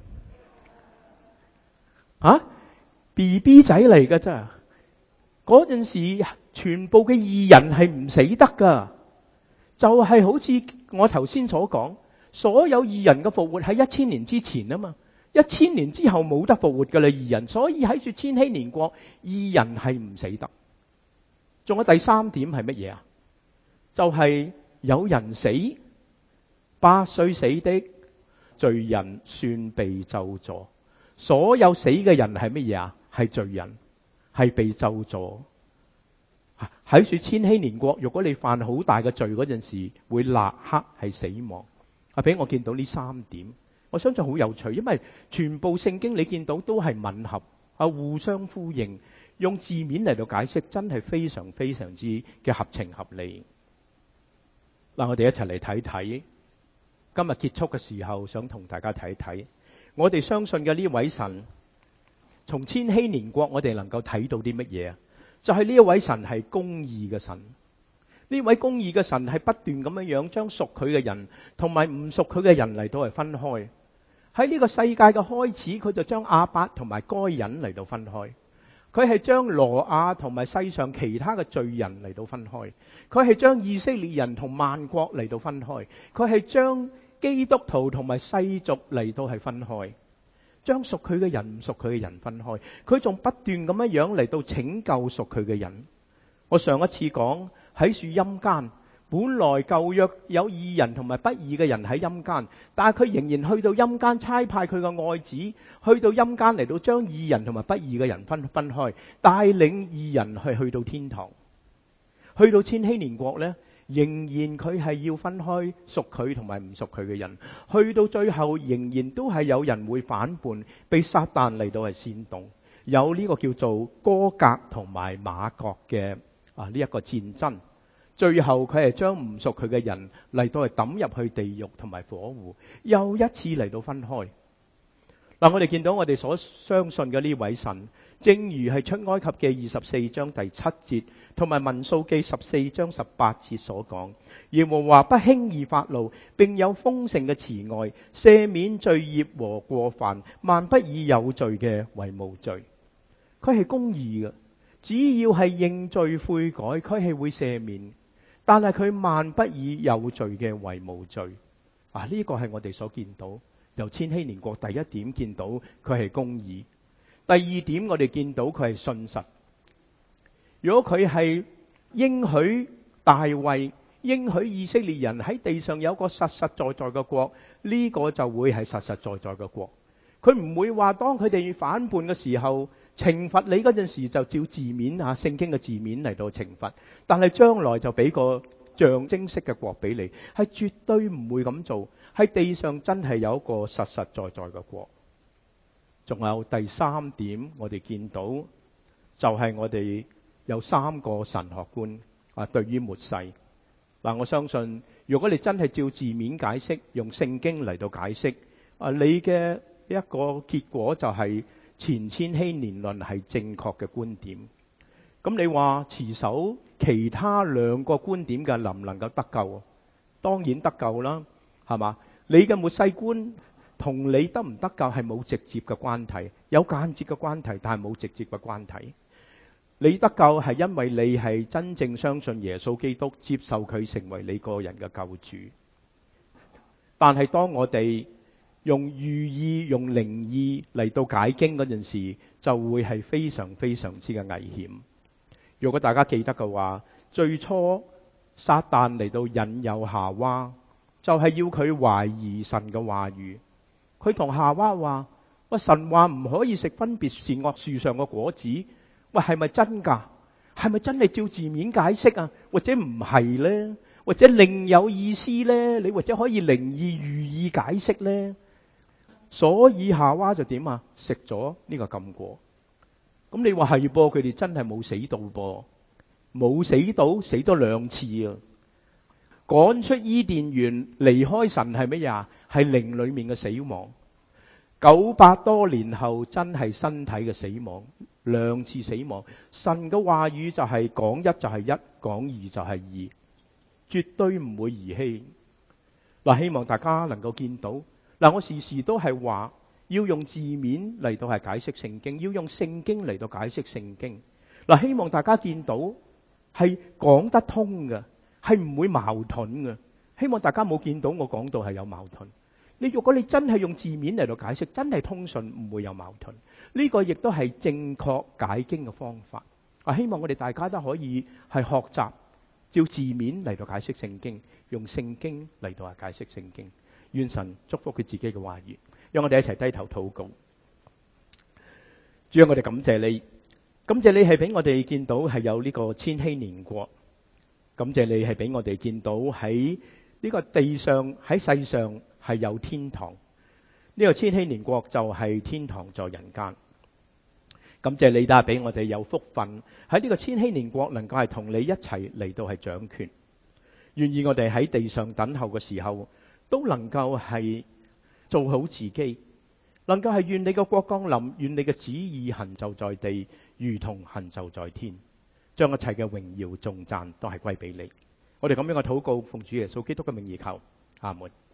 啊？ BB 仔嚟㗎咋？嗰陣時全部嘅義人係唔死得噶，就係好似我頭先所講，所有義人嘅復活喺1000年之前啊嘛，1000年之後冇得復活噶啦義人，所以喺住千禧年國義人係唔死得。仲有第3點係乜嘢啊？就係有人死，8歲死的罪人算被咒詛。所有死嘅人係乜嘢啊？係罪人，係被咒詛。喺住千禧年國，如果你犯好大嘅罪嗰陣時，會立刻係死亡。俾我見到呢3點，我相信好有趣，因為全部聖經你見到都係吻合，互相呼應，用字面嚟到解釋，真係非常非常之嘅合情合理。嗱，我哋一齊嚟睇睇，今日結束嘅時候，想同大家睇睇，我哋相信嘅呢位神，從千禧年國我哋能夠睇到啲乜嘢啊？就係呢一位神係公義嘅神，呢位公義嘅神係不斷咁樣將屬佢嘅人同埋唔屬佢嘅人嚟到係分開。喺呢個世界嘅開始，佢就將亞伯同埋該隱嚟到分開，佢係將羅亞同埋世上其他嘅罪人嚟到分開，佢係將以色列人同萬國嚟到分開，佢係將基督徒同埋世俗嚟到係分開，將屬佢嘅人唔屬佢嘅人分開。佢仲不斷咁樣嚟到拯救屬佢嘅人。我上一次講喺樹陰間，本來舊約有義人同埋不義嘅人喺陰間，但係佢仍然去到陰間差派佢嘅愛子去到陰間嚟到將義人同埋不義嘅人分開，帶領義人去到天堂。去到千禧年國呢，仍然佢係要分開屬佢同埋唔屬佢嘅人，去到最後仍然都係有人會反叛，被撒旦嚟到係煽動，有呢個叫做哥格同埋馬各嘅呢一個戰爭。最後佢係將唔屬佢嘅人嚟到係抌入去地獄同埋火湖，又一次嚟到分開。嗱，我哋見到我哋所相信嘅呢位神，正如係出埃及記24章第7節同埋民數記14章18節所講，耶和華不輕易發怒，並有豐盛嘅慈愛，赦免罪孽和過犯，萬不以有罪嘅為無罪。佢係公義嘅，只要係認罪悔改，佢係會赦免。但係佢萬不以有罪嘅為無罪。呢個係我哋所見到，由千禧年國第一點見到佢係公義。第二點我哋見到佢係信實。如果佢係應許大衛，應許以色列人喺地上有個實實在在嘅國，呢個就會係實實在在嘅國。 佢唔會話當佢哋反叛嘅時候懲罰你嗰陣時就照字面聖經嘅字面嚟到懲罰，但係將來就俾個象徵式嘅國俾你，係絕對唔會咁做。喺地上真係有一個實實在在嘅國。仲有第三點，我哋見到就係我哋有3個神學觀對於末世。我相信如果你真係照字面解釋，用聖經嚟到解釋，你嘅一個結果就係前千禧年論係正確嘅觀點。咁你話持守其他2個觀點嘅能唔能夠得救？當然得救啦，係嘛？你嘅末世觀同你得唔得救係冇直接嘅關係，有間接嘅關係，但係冇直接嘅關係。你得救係因為你係真正相信耶穌基督，接受佢成為你個人嘅救主。但係當我哋用寓意、用靈意嚟到解經嗰陣時，就會係非常非常之嘅危險。如果大家記得嘅話，最初撒旦嚟到引誘夏娃，就係要佢懷疑神嘅話語。佢同夏娃話：喂，神話唔可以食分別善惡樹上嘅果子。喂，係咪真㗎？係咪真係照字面解釋啊？或者唔係呢？或者另有意思呢？你或者可以靈意寓意解釋呢？所以夏娃就點啊？食咗呢個禁果。咁你話係噃？佢哋真係冇死到噃，冇死到，死咗2次啊！趕出伊甸園，離開神係乜嘢？係靈裏面嘅死亡。900多年後真係身體嘅死亡，2次死亡。神嘅話語就係講1就係1，講2就係2，絕對唔會兒戲。希望大家能夠見到。我時時都係話要用字面嚟到係解釋聖經，要用聖經嚟到解釋聖經。希望大家見到係講得通嘅，係唔會矛盾嘅。希望大家冇見到我講到係有矛盾。如果你真係用字面嚟到解釋，真係通順，唔會有矛盾。呢個亦都係正確解經嘅方法。希望我哋大家都可以係學習照字面嚟到解釋聖經，用聖經嚟到係解釋聖經。願神祝福佢自己嘅話語，讓我哋一齊低頭禱告。主啊，我哋感謝你，感謝你係俾我哋見到係有呢個千禧年國，感謝你係俾我哋見到喺呢個地上，喺世上係有天堂。呢個千禧年國就係天堂在人間。感謝你都係俾我哋有福分喺呢個千禧年國能夠係同你一齊嚟到係掌權。願意我哋喺地上等候嘅時候，都能夠係做好自己，能夠係願你嘅國降臨，願你嘅旨意行就在地，如同行就在天，將一切嘅榮耀頌讚都係歸俾你。我哋咁樣嘅禱告，奉主耶穌基督嘅名而求，阿門。